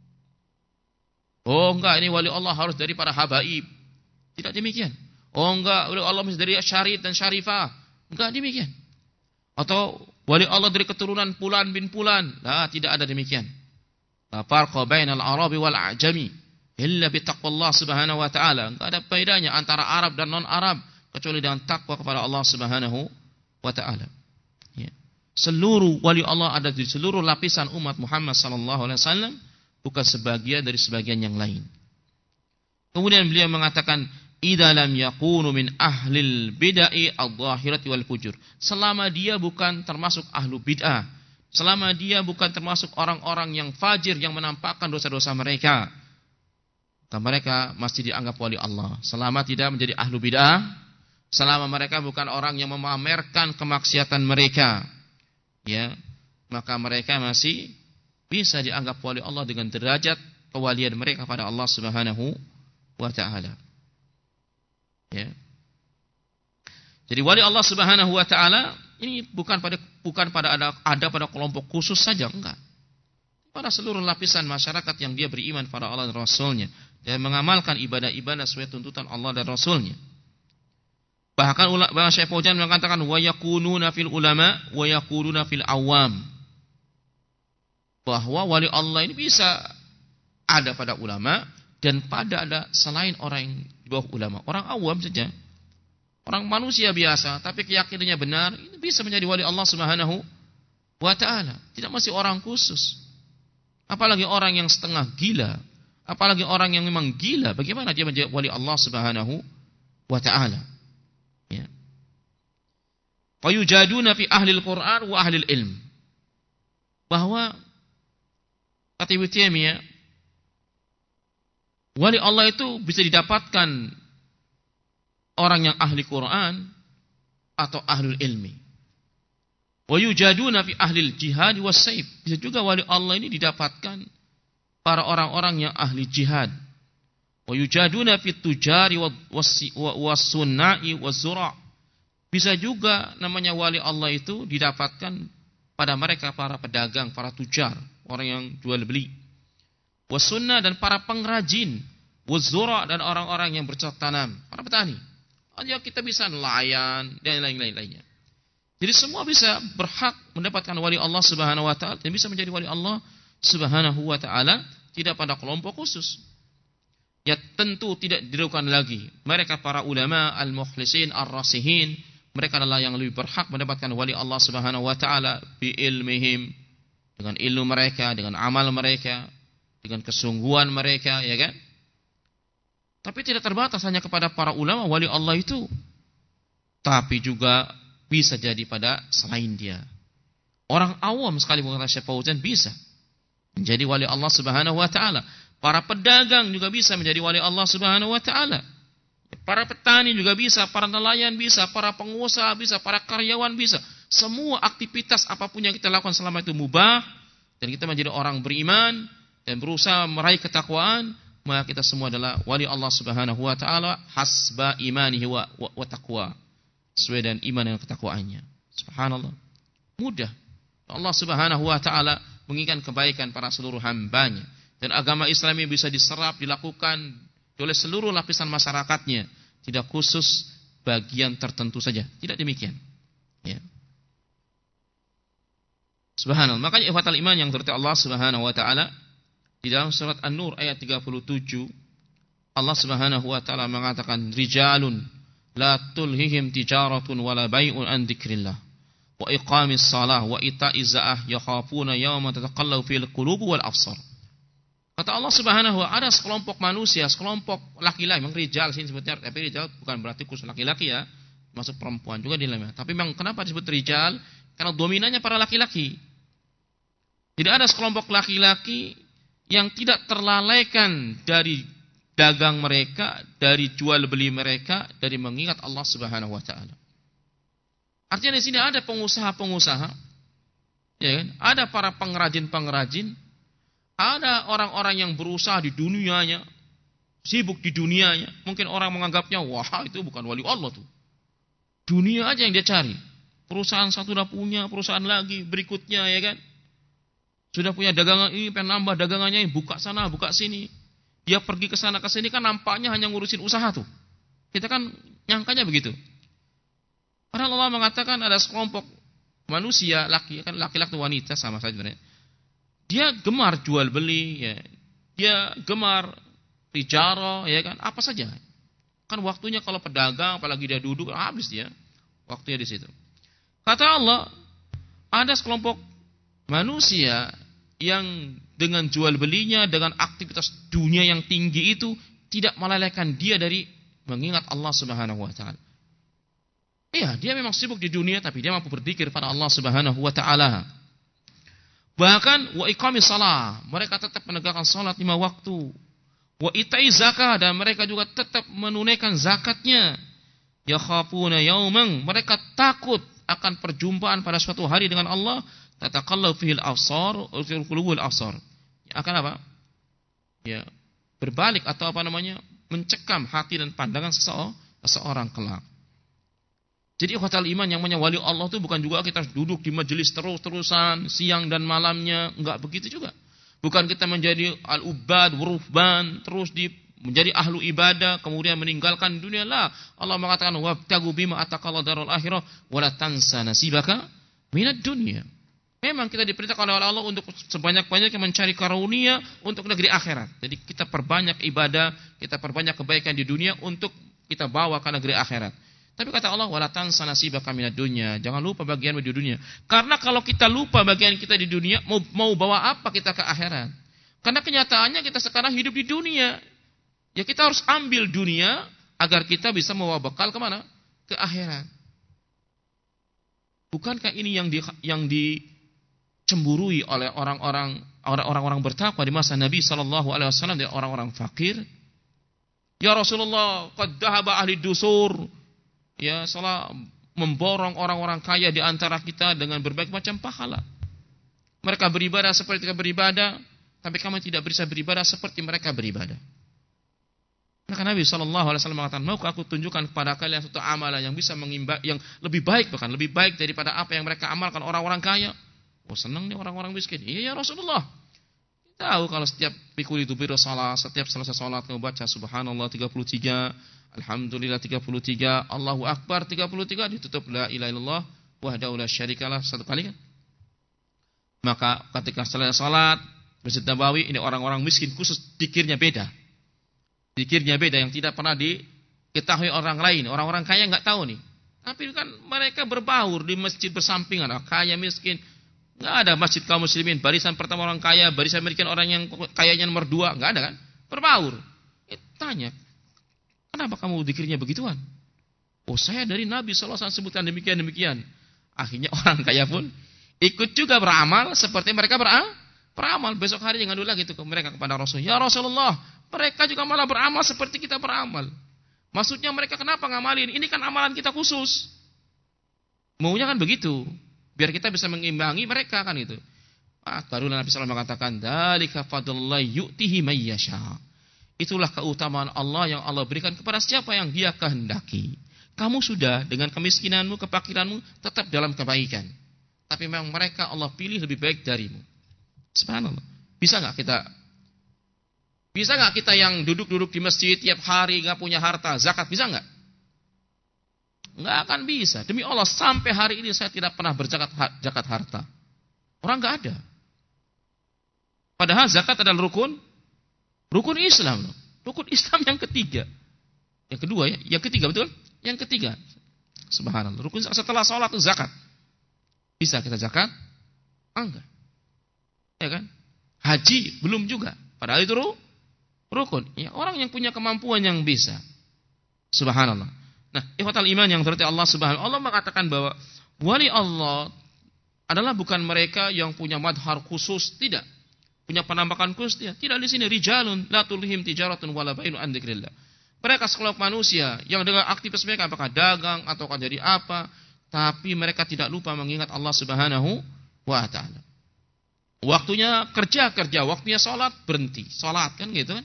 Oh enggak, ini wali Allah harus dari para habaib. Tidak demikian. Oh enggak, wali Allah dari syarif dan syarifah. Enggak demikian. Atau wali Allah dari keturunan Fulan bin Fulan. Nah, tidak ada demikian. La farqa bainal Arabi wal A'jami illa bi taqwallah Subhanahu wa taala. Enggak ada bedanya antara Arab dan non-Arab kecuali dengan takwa kepada Allah Subhanahu wa taala. Ya. Seluruh wali Allah ada di seluruh lapisan umat Muhammad sallallahu alaihi wasallam, bukan sebagian dari sebagian yang lain. Kemudian beliau mengatakan idza lam yakunu min ahlil bid'ah adh-dhahirati wal fujur. Selama dia bukan termasuk ahlu bid'ah, selama dia bukan termasuk orang-orang yang fajir yang menampakkan dosa-dosa mereka, maka mereka masih dianggap wali Allah. Selama tidak menjadi ahlu bid'ah, selama mereka bukan orang yang memamerkan kemaksiatan mereka, ya, maka mereka masih bisa dianggap wali Allah dengan derajat kewalian mereka pada Allah Subhanahu wa taala. Ya. Jadi wali Allah Subhanahu wa taala ini bukan pada bukan pada ada ada pada kelompok khusus saja, enggak. Pada seluruh lapisan masyarakat yang dia beriman pada Allah dan Rasulnya dan mengamalkan ibadah-ibadah sesuai tuntutan Allah dan Rasulnya. Bahkan ulama Syekh Fauzan mengatakan wa yakununa fil ulama wa yakununa fil awam. Bahwa wali Allah ini bisa ada pada ulama dan pada ada selain orang yang di bawah ulama, orang awam saja. Orang manusia biasa tapi keyakinannya benar, ini bisa menjadi wali Allah Subhanahu wa taala. Tidak mesti orang khusus. Apalagi orang yang setengah gila, apalagi orang yang memang gila, bagaimana dia menjadi wali Allah Subhanahu wa taala? Ya. Fayujaduna fi ahli al-Qur'an wa ahli al-ilm. Bahwa kata Ibnu Taimiyah, wali Allah itu bisa didapatkan orang yang ahli Quran atau ahlul ilmi. Wa yujaduna fi ahli jihad was saif. Bisa juga wali Allah ini didapatkan para orang-orang yang ahli jihad. Wa yujaduna fi tujari was sunna'i was zura'. Bisa juga namanya wali Allah itu didapatkan pada mereka para pedagang, para tujar, orang yang jual beli. Was sunnah dan para pengrajin, was zura' dan orang-orang yang bercocok tanam, para petani. Ya kita bisa nelayan dan lain-lain lainnya. Jadi semua bisa berhak mendapatkan wali Allah Subhanahu wa taala dan bisa menjadi wali Allah Subhanahu wa taala tidak pada kelompok khusus. Ya tentu tidak diragukan lagi. Mereka para ulama al-mukhlisin ar-rasihin, mereka adalah yang lebih berhak mendapatkan wali Allah Subhanahu wa taala bi ilmihim, dengan ilmu mereka, dengan amal mereka, dengan kesungguhan mereka, ya kan? Tapi tidak terbatas hanya kepada para ulama wali Allah itu. Tapi juga bisa jadi pada selain dia. Orang awam sekali mengatakan Syekh Fauzan bisa menjadi wali Allah Subhanahu wa taala. Para pedagang juga bisa menjadi wali Allah Subhanahu wa taala. Para petani juga bisa, para nelayan bisa, para pengusaha bisa, para karyawan bisa. Semua aktivitas apapun yang kita lakukan selama itu mubah dan kita menjadi orang beriman dan berusaha meraih ketakwaan, maka kita semua adalah wali Allah Subhanahu wa taala hasba imanihi wa, wa, wa taqwa. Sesuai dengan iman dan ketakwaannya. Subhanallah. Mudah. Allah Subhanahu wa taala menginginkan kebaikan para seluruh hambanya. Dan agama Islam ini bisa diserap, dilakukan oleh seluruh lapisan masyarakatnya. Tidak khusus bagian tertentu saja. Tidak demikian. Ya. Subhanallah. Makanya ikhwatal iman yang terhormat Allah Subhanahu wa taala di dalam surat An-Nur ayat tiga puluh tujuh Allah Subhanahu wa taala mengatakan rijalun la tulhihim tijaratun wala bai'un an dzikrillah wa iqamis shalah wa ita'iz zakah yakhafuna yawman tataqallabu fil qulub wal absar. Kata Allah Subhanahu wa taala ada sekelompok manusia, sekelompok laki-laki, memang rijal sini sebutnya, tapi rijal bukan berarti khusus laki-laki ya, masuk perempuan juga di dalamnya. Tapi memang kenapa disebut rijal? Karena dominannya para laki-laki. Tidak ada sekelompok laki-laki yang tidak terlalaikan dari dagang mereka, dari jual beli mereka, dari mengingat Allah Subhanahu wa taala. Artinya di sini ada pengusaha-pengusaha, ya kan? Ada para pengrajin-pengrajin, ada orang-orang yang berusaha di dunianya, sibuk di dunianya. Mungkin orang menganggapnya, wah itu bukan wali Allah tuh. Dunia aja yang dia cari. Perusahaan satu udah punya, perusahaan lagi berikutnya, ya kan? Sudah punya dagangan ini, pengen nambah dagangannya, buka sana, buka sini. Dia pergi ke sana ke sini kan nampaknya hanya ngurusin usaha tuh. Kita kan nyangkanya begitu. Padahal Allah mengatakan ada sekelompok manusia, laki kan laki-laki wanita sama saja sebenarnya. Dia gemar jual beli, ya. Dia gemar tijaro, ya kan? Apa saja. Kan waktunya kalau pedagang, apalagi dia duduk, habis dia. Waktunya di situ. Kata Allah, ada sekelompok manusia yang dengan jual belinya, dengan aktivitas dunia yang tinggi itu tidak melalaikan dia dari mengingat Allah Subhanahu wa taala. Iya, dia memang sibuk di dunia tapi dia mampu berzikir pada Allah Subhanahu wa taala. Bahkan wa iqamis shalah, mereka tetap menegakkan salat lima waktu. Wa ita'iz zakah, dan mereka juga tetap menunaikan zakatnya. Yakhafuna yauman, mereka takut akan perjumpaan pada suatu hari dengan Allah. tataqallabu fihi al-absar wa qulubul absar. Akan apa? Ya, berbalik atau apa namanya? Mencekam hati dan pandangan seseorang, seseorang kelak. Jadi ikhwatal iman yang namanya wali Allah itu bukan juga kita duduk di majelis terus-terusan siang dan malamnya, enggak begitu juga. Bukan kita menjadi al-ubad, wurufban, terus di menjadi ahlu ibadah kemudian meninggalkan dunia lah. Allah mengatakan wabtagu bima ataqallahu darul akhirah wa la tansa nasibaka minad dunya. Memang kita diperintahkan oleh Allah untuk sebanyak-banyaknya mencari karunia untuk negeri akhirat. Jadi kita perbanyak ibadah, kita perbanyak kebaikan di dunia untuk kita bawa ke negeri akhirat. Tapi kata Allah, wala tansa nasibaka minad dunya. Jangan lupa bagianmu di dunia. Karena kalau kita lupa bagian kita di dunia, mau mau bawa apa kita ke akhirat? Karena kenyataannya kita sekarang hidup di dunia. Ya kita harus ambil dunia agar kita bisa membawa bekal kemana? Ke akhirat. Bukankah ini yang di, yang dicemburui oleh orang-orang orang-orang bertakwa di masa Nabi sallallahu alaihi wasallam, orang-orang fakir? Ya Rasulullah, qad dhahaba ahli dusur. Ya, salah memborong orang-orang kaya di antara kita dengan berbagai macam pahala. Mereka beribadah seperti kita beribadah, tapi kami tidak bisa beribadah seperti mereka beribadah. Maka Nabi shallallahu alaihi wasallam mengatakan, maukah aku tunjukkan kepada kalian satu amalan yang bisa mengimba, yang lebih baik, bahkan lebih baik daripada apa yang mereka amalkan orang-orang kaya. Oh, senang nih orang-orang miskin. Iya ya Rasulullah. Tahu kalau setiap pikul itu biro salat, setiap selesai salat kamu baca subhanallah tiga puluh tiga, alhamdulillah tiga puluh tiga, Allahu akbar tiga puluh tiga, ditutup la ilaha illallah wahdahu la syarikalah satu kali kan. Maka ketika selesai salat Masjid Nabawi, ini orang-orang miskin khusus zikirnya beda. Zikirnya beda yang tidak pernah diketahui orang lain. Orang-orang kaya enggak tahu nih. Tapi kan mereka berbaur di masjid bersampingan, kaya miskin. Enggak ada masjid kaum muslimin, barisan pertama orang kaya, barisan miskin orang yang kayanya nomor dua, enggak ada kan? Berbaur. Eh, tanya, kenapa kamu zikirnya begituan? Oh, saya dari Nabi sallallahu alaihi wasallam sebutkan demikian-demikian. Akhirnya orang kaya pun ikut juga beramal seperti mereka beramal. Beramal besok hari jangan dulu lagi itu mereka kepada Rasul. Ya Rasulullah, mereka juga malah beramal seperti kita beramal. Maksudnya mereka kenapa ngamalin? Ini kan amalan kita khusus. Maunya kan begitu. Biar kita bisa mengimbangi mereka kan itu. Ah, barulah Nabi sallallahu alaihi wasallam mengatakan, "Dzalika fadlullah yu'tihi may yasha." Itulah keutamaan Allah yang Allah berikan kepada siapa yang Dia kehendaki. Kamu sudah dengan kemiskinanmu, kefakiranmu tetap dalam kebaikan. Tapi memang mereka Allah pilih lebih baik darimu. Subhanallah. Bisa enggak kita Bisa enggak kita yang duduk-duduk di masjid tiap hari enggak punya harta, zakat bisa enggak? Enggak akan bisa. Demi Allah, sampai hari ini saya tidak pernah berzakat zakat harta. Orang enggak ada. Padahal zakat adalah rukun rukun Islam. Rukun Islam yang ketiga. Yang kedua ya, yang ketiga betul? Yang ketiga. Subhanallah. Rukun setelah salat itu zakat. Bisa kita zakat? Enggak. Ya kan? Haji belum juga. Padahal itu rukun. Ya, orang yang punya kemampuan yang bisa. Subhanallah. Nah, ikhwatal iman yang terhormat Allah Subhanahu Allah mengatakan bahwa wali Allah adalah bukan mereka yang punya madhar khusus, tidak. Punya penampakan khusus, tidak. Tidak di sini rijalun la tulhim tijaratun wala bai'un an dzikrillah. Mereka sekelompok manusia yang dengan aktivitas mereka apakah dagang atau jadi apa, tapi mereka tidak lupa mengingat Allah Subhanahu wa taala. Waktunya kerja kerja, waktunya salat berhenti, salat kan gitu kan.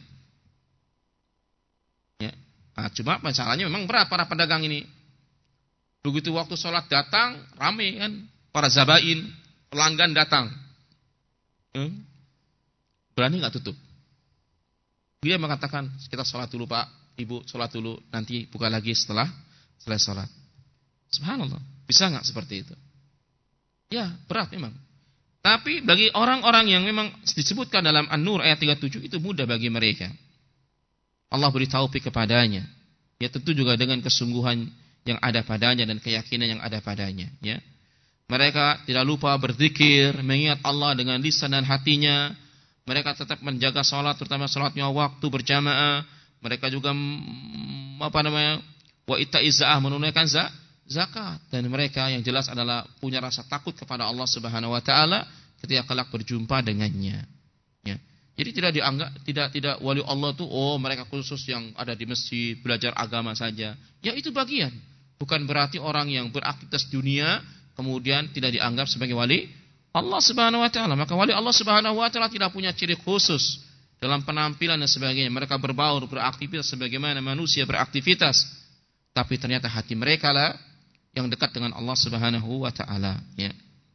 Nah, cuma masalahnya memang berat para pedagang ini. Begitu waktu sholat datang, ramai kan. Para zabain, pelanggan datang. Hmm? Berani gak tutup? Dia mengatakan, kita sholat dulu Pak, Ibu sholat dulu, nanti buka lagi setelah selesai sholat. Subhanallah, bisa gak seperti itu? Ya, berat memang. Tapi bagi orang-orang yang memang disebutkan dalam An-Nur ayat tiga puluh tujuh, itu mudah bagi mereka. Allah beri taufik kepadanya. Ya tentu juga dengan kesungguhan yang ada padanya dan keyakinan yang ada padanya. Ya, mereka tidak lupa berzikir, mengingat Allah dengan lisan dan hatinya. Mereka tetap menjaga salat, terutama salatnya waktu berjamaah. Mereka juga apa namanya? Wa itaizzah, menunaikan zakat. Dan mereka yang jelas adalah punya rasa takut kepada Allah Subhanahu wa taala ketika kelak berjumpa dengannya. Ya. Jadi tidak dianggap tidak tidak wali Allah itu oh mereka khusus yang ada di masjid belajar agama saja. Ya itu bagian. Bukan berarti orang yang beraktivitas dunia kemudian tidak dianggap sebagai wali Allah Subhanahu wa taala. Maka wali Allah Subhanahu wa taala tidak punya ciri khusus dalam penampilan dan sebagainya. Mereka berbaur, beraktivitas sebagaimana manusia beraktivitas. Tapi ternyata hati mereka lah yang dekat dengan Allah Subhanahu wa taala, ya.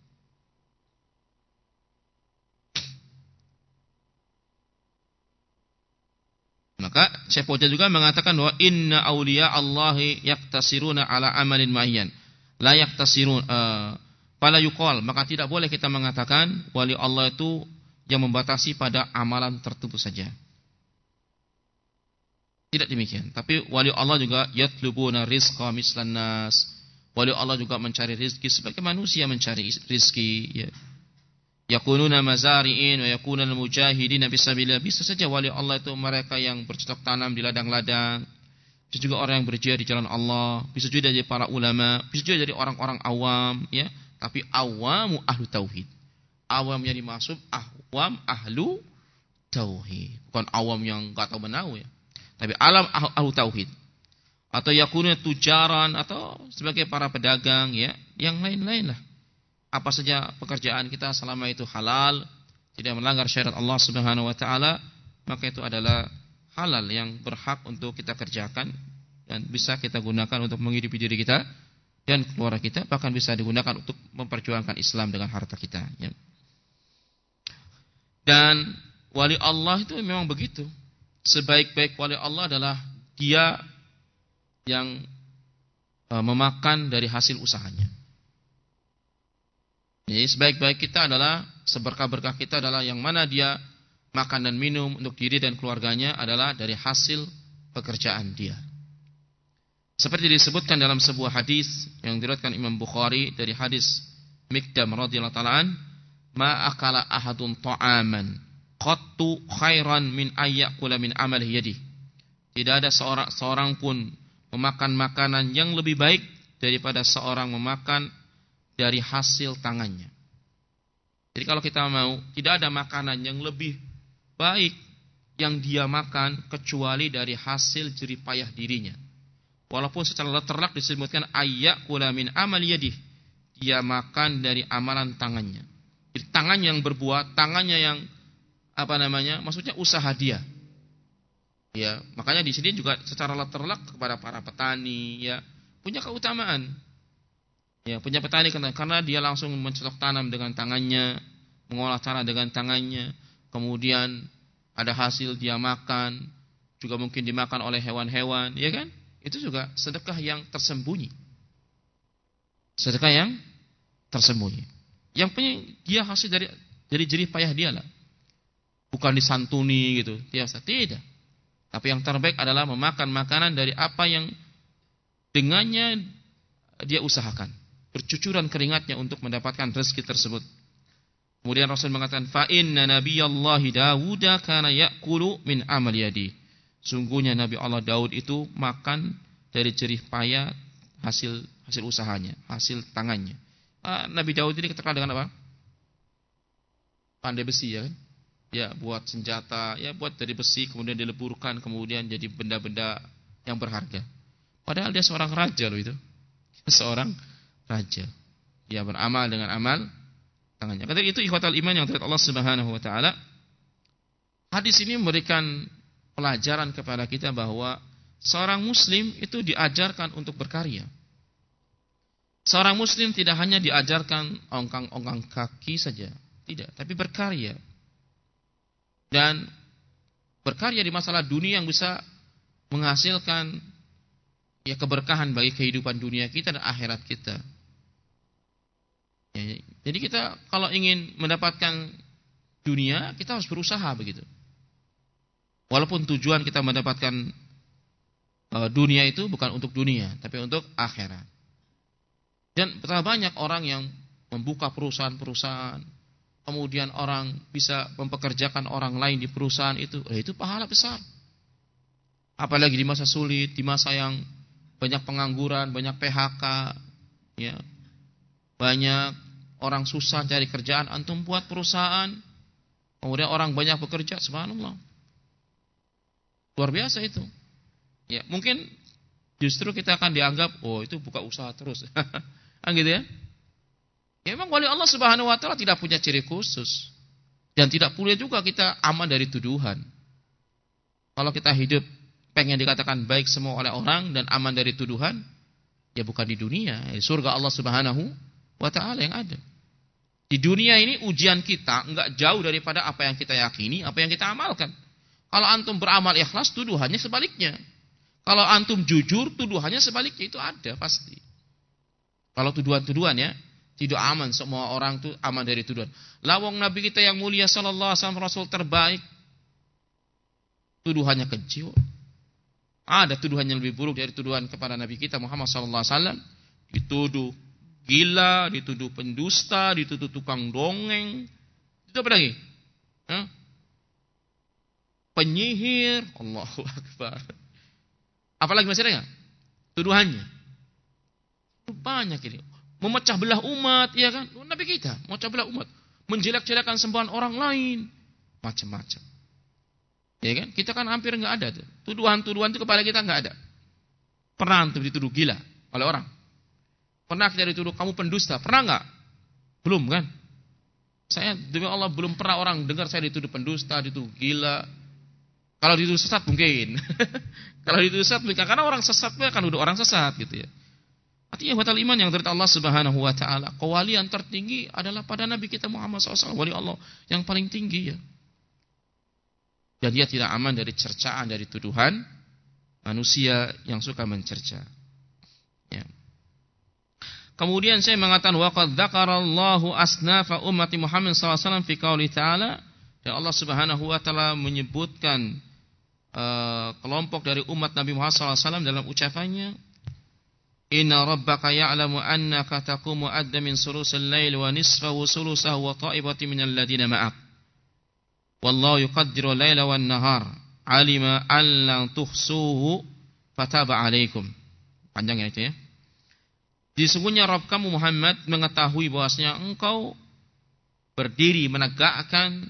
Maka Syekh Fauzan juga mengatakan bahwa inna auliya Allahi yaktasiruna ala amalin ma'yan. La yaktasirun uh, fala yuqal, maka tidak boleh kita mengatakan wali Allah itu yang membatasi pada amalan tertentu saja. Tidak demikian. Tapi wali Allah juga yatlubuna rizqa mislan nas. Wali Allah juga mencari rizki sebagai manusia mencari rizki, ya. Yakununa mazari'in wa yakununa mujahidin fisabilillah. Bisa saja wali Allah itu mereka yang bercocok tanam di ladang-ladang. Bisa juga orang yang berjihad di jalan Allah. Bisa juga dari para ulama. Bisa juga dari orang-orang awam, ya. Tapi awamu ahlu tauhid. Awam yang dimaksud awam ahlu tauhid. Bukan awam yang enggak tahu menau, ya. Tapi alam ahlu tauhid. Atau yakununa tujaran, atau sebagai para pedagang, ya. Yang lain-lain lah. Apa saja pekerjaan kita selama itu halal, tidak melanggar syariat Allah Subhanahu wa taala, maka itu adalah halal yang berhak untuk kita kerjakan dan bisa kita gunakan untuk menghidupi diri kita dan keluarga kita, bahkan bisa digunakan untuk memperjuangkan Islam dengan harta kita, ya. Dan wali Allah itu memang begitu. Sebaik-baik wali Allah adalah dia yang memakan dari hasil usahanya. Jadi sebaik-baik kita adalah, seberkah-berkah kita adalah yang mana dia makan dan minum untuk diri dan keluarganya adalah dari hasil pekerjaan dia. Seperti disebutkan dalam sebuah hadis yang diriwayatkan Imam Bukhari dari hadis Mikdam radhiyallahu ta'ala an, ma akala ahadun ta'aman qattu khairan min ayyakula min amalihi yadihi. Tidak ada seorang seorang pun memakan makanan yang lebih baik daripada seorang memakan dari hasil tangannya. Jadi kalau kita mau, tidak ada makanan yang lebih baik yang dia makan kecuali dari hasil jerih payah dirinya. Walaupun secara terlak disebutkan ayyakula min amal yadih, dia makan dari amalan tangannya. Jadi tangan yang berbuat, tangannya yang apa namanya? Maksudnya usaha dia. Ya, makanya di sini juga secara terlak kepada para petani, ya, punya keutamaan. Ya, punya petani karena dia langsung mencocok tanam dengan tangannya, mengolah tanah dengan tangannya, kemudian ada hasil dia makan, juga mungkin dimakan oleh hewan-hewan, ya kan? Itu juga sedekah yang tersembunyi. Sedekah yang tersembunyi. Yang punya dia hasil dari dari jerih payah dia lah. Bukan disantuni gitu, biasa tidak. Tapi yang terbaik adalah memakan makanan dari apa yang dengannya dia usahakan. Bercucuran keringatnya untuk mendapatkan rezeki tersebut. Kemudian Rasul mengatakan, fa inna nabiyallahi Dawud kana ya'kulu min amal yadi. Sungguhnya Nabi Allah Daud itu makan dari jerih payah hasil hasil usahanya, hasil tangannya. Ah, Nabi Daud ini terkenal dengan apa? Pandai besi, ya kan? Ya, buat senjata, ya buat dari besi kemudian dileburkan kemudian jadi benda-benda yang berharga. Padahal dia seorang raja loh itu. Seorang raja. Dia beramal dengan amal tangannya. Karena itu ikhwatal iman yang terhadap Allah Subhanahu wa taala. Hadis ini memberikan pelajaran kepada kita bahwa seorang muslim itu diajarkan untuk berkarya. Seorang muslim tidak hanya diajarkan ongkang-ongkang kaki saja, tidak, tapi berkarya. Dan berkarya di masalah dunia yang bisa menghasilkan ya keberkahan bagi kehidupan dunia kita dan akhirat kita. Ya, jadi kita kalau ingin mendapatkan dunia, kita harus berusaha begitu. Walaupun tujuan kita mendapatkan uh, dunia itu bukan untuk dunia, tapi untuk akhirat. Dan betapa banyak orang yang membuka perusahaan-perusahaan, kemudian orang bisa mempekerjakan orang lain di perusahaan itu, eh, itu pahala besar. Apalagi di masa sulit, di masa yang banyak pengangguran, banyak P H K, ya, banyak orang susah cari kerjaan, antum buat perusahaan, kemudian orang banyak bekerja, subhanallah. Luar biasa itu. Ya, mungkin justru kita akan dianggap, oh itu buka usaha terus. Kan gitu ya. Ya, memang wali Allah Subhanahu wa taala tidak punya ciri khusus. Dan tidak boleh juga kita aman dari tuduhan. Kalau kita hidup pengen dikatakan baik semua oleh orang dan aman dari tuduhan, ya bukan di dunia, di surga Allah Subhanahu wa taala yang ada. Di dunia ini ujian kita enggak jauh daripada apa yang kita yakini, apa yang kita amalkan. Kalau antum beramal ikhlas, tuduhannya sebaliknya. Kalau antum jujur, tuduhannya sebaliknya, itu ada pasti. Kalau tuduhan-tuduhan ya, tidak aman, semua orang itu aman dari tuduhan. Lawang Nabi kita yang mulia sallallahu alaihi wasallam, Rasul terbaik, tuduhannya kecil. Ada tuduhan yang lebih buruk dari tuduhan kepada Nabi kita Muhammad sallallahu alaihi wasallam. Dituduh gila, dituduh pendusta, dituduh tukang dongeng. Itu apa lagi? Hah? Penyihir. Allahu Akbar. Apalagi masih ada enggak? Tuduhannya. Banyak ini. Memecah belah umat, ya kan? Nabi kita memecah belah umat, menjelek-jelekan sembahan orang lain, macam-macam. Ya kan? Kita kan hampir enggak ada tuh. Tuduhan-tuduhan itu kepada kita enggak ada. Pernah antum dituduh gila oleh orang? Pernah kita dituduh kamu pendusta? Pernah enggak? Belum kan? Saya demi Allah belum pernah orang dengar saya dituduh pendusta, dituduh gila. Kalau dituduh sesat mungkin. Kalau dituduh sesat mungkin, karena orang sesat kan udah orang sesat gitu ya. Artinya batal iman yang dari Allah Subhanahu wa taala. Kewalian tertinggi adalah pada Nabi kita Muhammad shallallahu alaihi wasallam, wali Allah yang paling tinggi ya. Dan dia tidak aman dari cercaan, dari tuduhan manusia yang suka mencerca. Ya. Kemudian saya mengatakan waqad dzakarallahu asnafa ummati Muhammad shallallahu alaihi wasallam fi qouli ta'ala, dan Allah Subhanahu wa taala menyebutkan uh, kelompok dari umat Nabi Muhammad shallallahu alaihi wasallam dalam ucapannya, inna rabbaka ya'lamu annaka taqumu adda min sulusil lail wa nisfahu sulusahu wa ta'ibati minal ladina ma'ak wallahu yuqaddiru laila wan nahar alima an lan tuhsuhu fataba alaikum. Panjang ya itu ya. Sesungguhnya Rabb kamu Muhammad mengetahui bahwasanya engkau berdiri menegakkan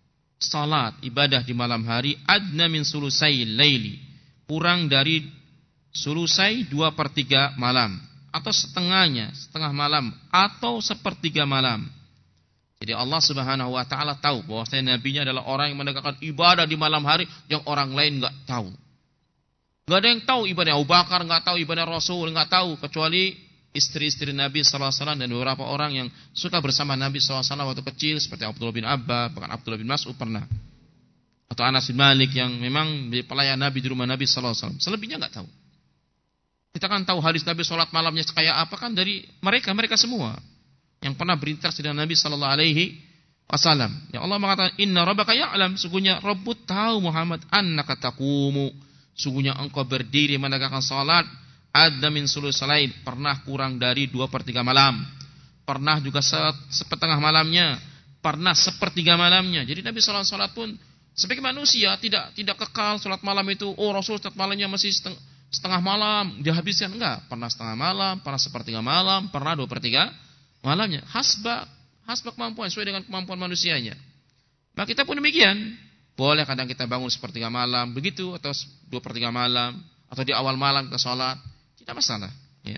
salat ibadah di malam hari adna min sulusai laili, kurang dari sulusai dua per tiga malam, atau setengahnya, setengah malam, atau sepertiga malam. Jadi Allah Subhanahu wa taala tahu bahwasanya nabinya adalah orang yang menegakkan ibadah di malam hari yang orang lain enggak tahu. Enggak ada yang tahu ibadah Abu Bakar, enggak tahu ibadah Rasul, enggak tahu kecuali istri-istri Nabi sallallahu alaihi wasallam dan beberapa orang yang suka bersama Nabi sallallahu alaihi wasallam waktu kecil seperti Abdullah bin Abbas, bahkan Abdullah bin Mas'ud pernah. Atau Anas bin Malik yang memang pelayan Nabi di rumah Nabi sallallahu alaihi wasallam. Selebihnya enggak tahu. Kita kan tahu hadis Nabi sholat malamnya kayak apa kan dari mereka mereka semua yang pernah berinteraksi dengan Nabi Sallallahu Alaihi Wasallam. Ya Allah mengatakan Inna Rabbaka ya'lam, sungguhnya Rabbu tahu Muhammad annaka taqumu, sungguhnya engkau berdiri menegakkan salat adna min sulusal lail, pernah kurang dari dua per tiga malam, pernah juga sepetengah malamnya, pernah sepertiga malamnya. Jadi Nabi Sallallahu Alaihi Wasallam pun sebagai manusia tidak tidak kekal salat malam itu. Oh Rasul salat malamnya masih setengah setengah malam dihabiskan, enggak, pernah setengah malam, pernah sepertiga malam, pernah dua per tiga malamnya, hasba hasba kemampuan, sesuai dengan kemampuan manusianya. Nah kita pun demikian, boleh kadang kita bangun sepertiga malam begitu, atau dua per tiga malam, atau di awal malam kita sholat, tidak masalah ya.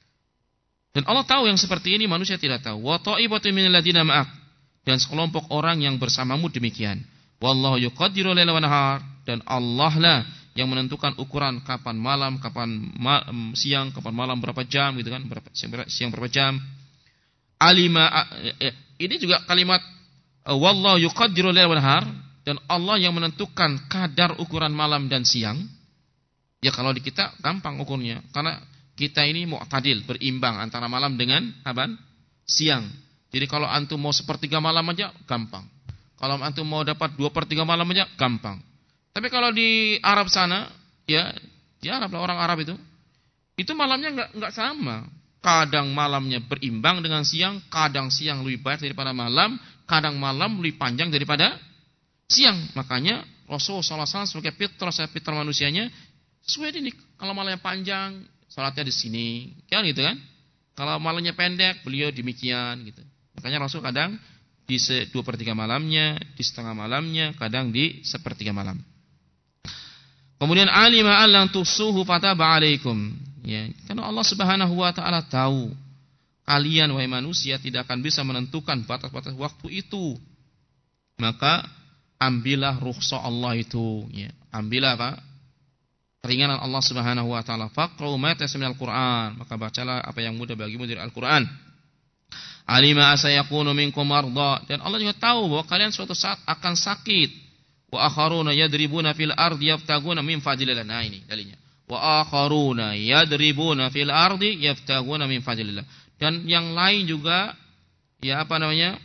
Dan Allah tahu yang seperti ini manusia tidak tahu. Wa ta'ibatu minal ladina ma'ak, dan sekelompok orang yang bersamamu demikian. Wallahu yuqaddiru laila wan nahar, dan Allah lah yang menentukan ukuran kapan malam, kapan ma siang, kapan malam berapa jam gitu kan, berapa siang, berapa, siang berapa jam. Alima, ini juga kalimat wallahu yuqaddiru laila wan nahar, dan Allah yang menentukan kadar ukuran malam dan siang. Ya kalau di kita gampang ukurnya, karena kita ini mu'tadil, berimbang antara malam dengan apa? Siang. Jadi kalau antum mau sepertiga malam aja gampang. Kalau antum mau dapat dua per tiga malam aja gampang. Tapi kalau di Arab sana, ya di Arab lah, orang Arab itu, itu malamnya nggak nggak sama. Kadang malamnya berimbang dengan siang, kadang siang lebih banyak daripada malam, kadang malam lebih panjang daripada siang. Makanya Rasulullah shallallahu alaihi wasallam sebagai fitrah, fitrah manusianya, sesuai ini. Kalau malamnya panjang, salatnya di sini, kan gitu kan? Kalau malamnya pendek, beliau demikian gitu. Makanya Rasul kadang di dua per tiga malamnya, di setengah malamnya, kadang di sepertiga malam. Kemudian alima allan tusuhu fataba alaikum. Ya, karena Allah Subhanahu wa taala tahu kalian wahai manusia tidak akan bisa menentukan batas-batas waktu itu, maka ambillah rukhsah Allah itu, ya. Ambillah apa? Keringanan Allah Subhanahu wa taala. Faqra'u ma tayassara minal Qur'an, maka bacalah apa yang mudah bagimu dari Al-Qur'an. Alima asayakunu minkum marda, dan Allah juga tahu bahwa kalian suatu saat akan sakit. Wa akharuna yadribuna fil ardi yaftaguna min fadlillah. Nah, ini dalilnya. Wa akharuna yadribuna fil ardi yaftaguna min fadlillah. Dan yang lain juga, ya apa namanya,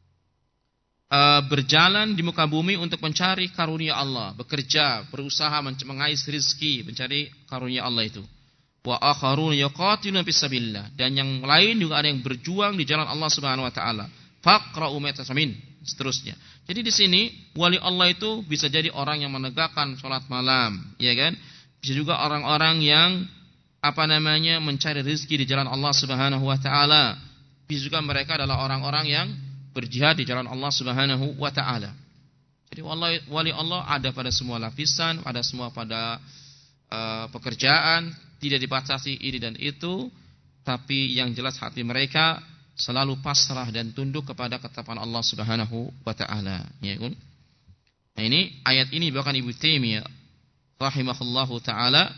Uh, berjalan di muka bumi untuk mencari karunia Allah, bekerja, berusaha mengais rezeki, mencari karunia Allah itu. Wa akharun yaqatiluna fisabilillah, dan yang lain juga ada yang berjuang di jalan Allah Subhanahu wa taala. Faqra'u ma tasamin, seterusnya. Jadi di sini wali Allah itu bisa jadi orang yang menegakkan salat malam, ya kan? Bisa juga orang-orang yang apa namanya mencari rezeki di jalan Allah Subhanahu wa taala. Bisa juga mereka adalah orang-orang yang berjihad di jalan Allah Subhanahu wa taala. Jadi wali Allah ada pada semua lapisan, ada semua pada uh, pekerjaan, tidak dibatasi ini dan itu, tapi yang jelas hati mereka selalu pasrah dan tunduk kepada ketetapan Allah Subhanahu wa taala, ya kan? Nah, ini ayat ini bahkan Ibnu Taimiyah rahimahullahu taala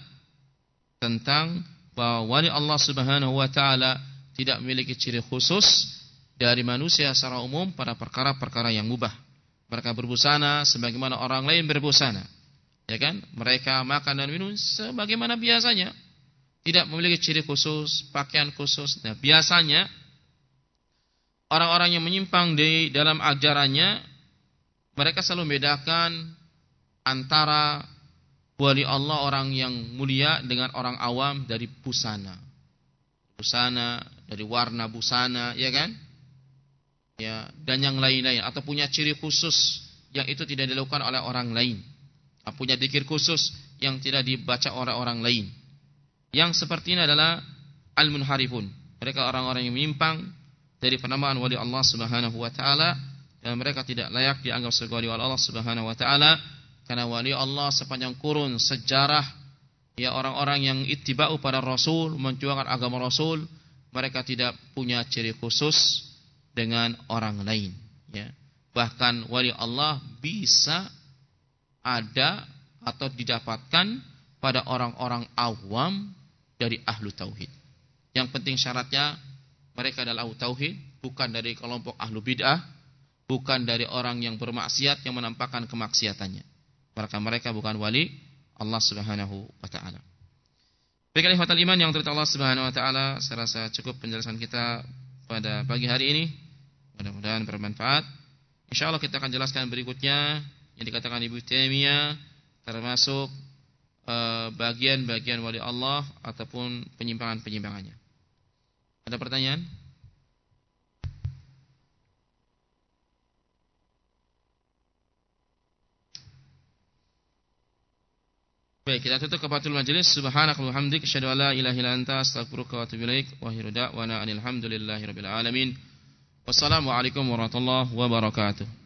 tentang bahwa wali Allah Subhanahu wa taala tidak memiliki ciri khusus dari manusia secara umum pada perkara-perkara yang mubah. Mereka berbusana sebagaimana orang lain berbusana, ya kan? Mereka makan dan minum sebagaimana biasanya, tidak memiliki ciri khusus, pakaian khusus. Nah, biasanya orang-orang yang menyimpang di dalam ajarannya, mereka selalu membedakan antara wali Allah orang yang mulia dengan orang awam dari busana. Busana, dari warna busana, ya kan? Ya, dan yang lain-lain, atau punya ciri khusus yang itu tidak dilakukan oleh orang lain, punya dzikir khusus yang tidak dibaca oleh orang lain. Yang seperti ini adalah al-munharifun, mereka orang-orang yang menyimpang dari penamaan wali Allah Subhanahu wa taala, dan mereka tidak layak dianggap sebagai wali Allah Subhanahu wa taala, karena wali Allah sepanjang kurun sejarah, ya orang-orang yang ittiba'u pada Rasul, memperjuangkan agama Rasul, mereka tidak punya ciri khusus dengan orang lain, ya. Bahkan wali Allah bisa ada atau didapatkan pada orang-orang awam dari ahlu tauhid. Yang penting syaratnya mereka adalah ahlu tauhid, bukan dari kelompok ahlu bid'ah, bukan dari orang yang bermaksiat yang menampakkan kemaksiatannya. Maka mereka bukan wali Allah Subhanahu wa taala. Baiklah ikhwatal iman yang dirahmati Allah Subhanahu wa taala, saya rasa cukup penjelasan kita pada pagi hari ini, mudah-mudahan bermanfaat. Insyaallah kita akan jelaskan berikutnya yang dikatakan Ibnu Taimiyah, termasuk uh, bagian-bagian wali Allah ataupun penyimpangan-penyimpangannya. Ada pertanyaan? Baik, kita tutup kafatul majelis. Subhanakallahumma wa bihamdika asyhadu an la ilaha illa anta astaghfiruka wa atubu ilaik. Wa akhiru da'wana alhamdulillahi rabbil alamin. Wassalamu alaikum warahmatullahi wabarakatuh.